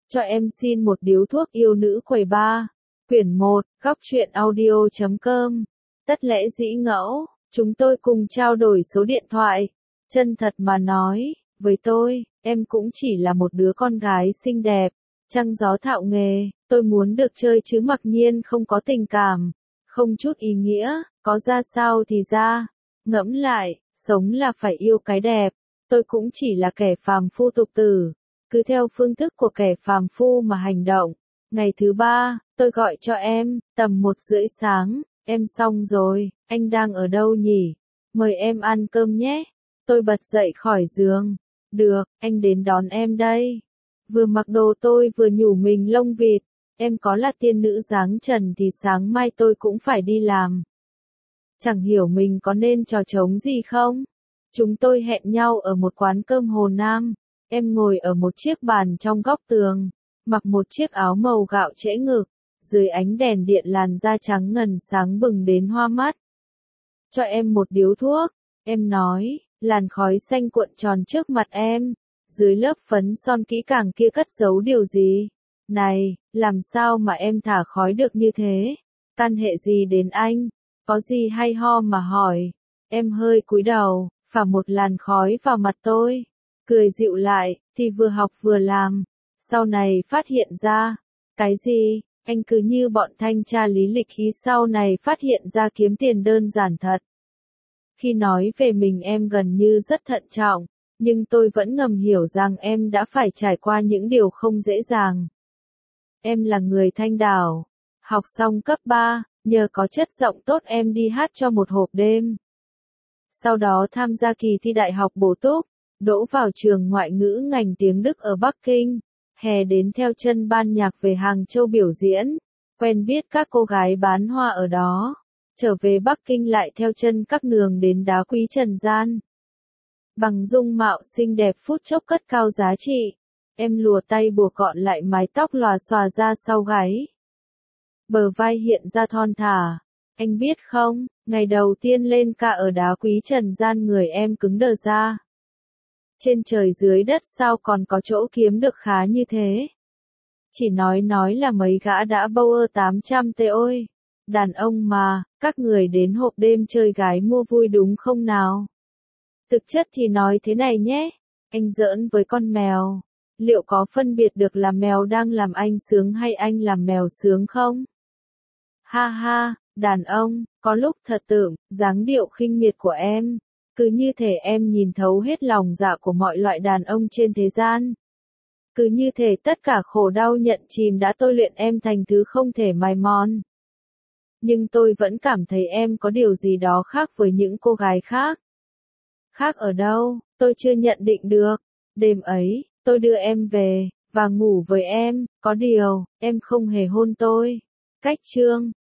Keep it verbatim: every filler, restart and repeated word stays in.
Cho em xin một điếu thuốc yêu nữ quầy ba. Quyển một, góc truyện audio chấm com. Tất lẽ dĩ ngẫu, chúng tôi cùng trao đổi số điện thoại. Chân thật mà nói, với tôi, em cũng chỉ là một đứa con gái xinh đẹp, trăng gió thạo nghề, tôi muốn được chơi chứ mặc nhiên không có tình cảm, không chút ý nghĩa, có ra sao thì ra. Ngẫm lại, sống là phải yêu cái đẹp, tôi cũng chỉ là kẻ phàm phu tục tử, cứ theo phương thức của kẻ phàm phu mà hành động. Ngày thứ ba, tôi gọi cho em, tầm một rưỡi sáng, em xong rồi, anh đang ở đâu nhỉ? Mời em ăn cơm nhé. Tôi bật dậy khỏi giường. Được, anh đến đón em đây. Vừa mặc đồ tôi vừa nhủ mình lông vịt, em có là tiên nữ dáng trần thì sáng mai tôi cũng phải đi làm. Chẳng hiểu mình có nên trò trống gì không? Chúng tôi hẹn nhau ở một quán cơm Hồ Nam. Em ngồi ở một chiếc bàn trong góc tường, mặc một chiếc áo màu gạo trễ ngực, dưới ánh đèn điện làn da trắng ngần sáng bừng đến hoa mắt. Cho em một điếu thuốc, em nói, làn khói xanh cuộn tròn trước mặt em, dưới lớp phấn son kỹ càng kia cất giấu điều gì? Này, làm sao mà em thả khói được như thế? Căn hệ gì đến anh? Có gì hay ho mà hỏi? Em hơi cúi đầu, phả một làn khói vào mặt tôi, cười dịu lại, thì vừa học vừa làm. Sau này phát hiện ra, cái gì, anh cứ như bọn thanh tra lý lịch khí sau này phát hiện ra kiếm tiền đơn giản thật. Khi nói về mình em gần như rất thận trọng, nhưng tôi vẫn ngầm hiểu rằng em đã phải trải qua những điều không dễ dàng. Em là người Thanh Đảo, học xong cấp ba, nhờ có chất giọng tốt em đi hát cho một hộp đêm. Sau đó tham gia kỳ thi đại học bổ túc, đỗ vào trường ngoại ngữ ngành tiếng Đức ở Bắc Kinh, hè đến theo chân ban nhạc về Hàng Châu biểu diễn, quen biết các cô gái bán hoa ở đó, trở về Bắc Kinh lại theo chân các nương đến đá quý trần gian. Bằng dung mạo xinh đẹp phút chốc cất cao giá trị, em lùa tay buộc gọn lại mái tóc lòa xòa ra sau gáy. Bờ vai hiện ra thon thả, anh biết không, ngày đầu tiên lên ca ở đá quý trần gian người em cứng đờ ra. Trên trời dưới đất sao còn có chỗ kiếm được khá như thế? Chỉ nói nói là mấy gã đã bâu ơ tám trăm tê ôi. Đàn ông mà, các người đến hộp đêm chơi gái mua vui đúng không nào? Thực chất thì nói thế này nhé, anh giỡn với con mèo. Liệu có phân biệt được là mèo đang làm anh sướng hay anh làm mèo sướng không? Ha ha, đàn ông, có lúc thật tưởng, dáng điệu khinh miệt của em. Cứ như thể em nhìn thấu hết lòng dạ của mọi loại đàn ông trên thế gian. Cứ như thể tất cả khổ đau nhận chìm đã tôi luyện em thành thứ không thể mài mòn. Nhưng tôi vẫn cảm thấy em có điều gì đó khác với những cô gái khác. Khác ở đâu, tôi chưa nhận định được. Đêm ấy, tôi đưa em về, và ngủ với em, có điều, em không hề hôn tôi. Cách chương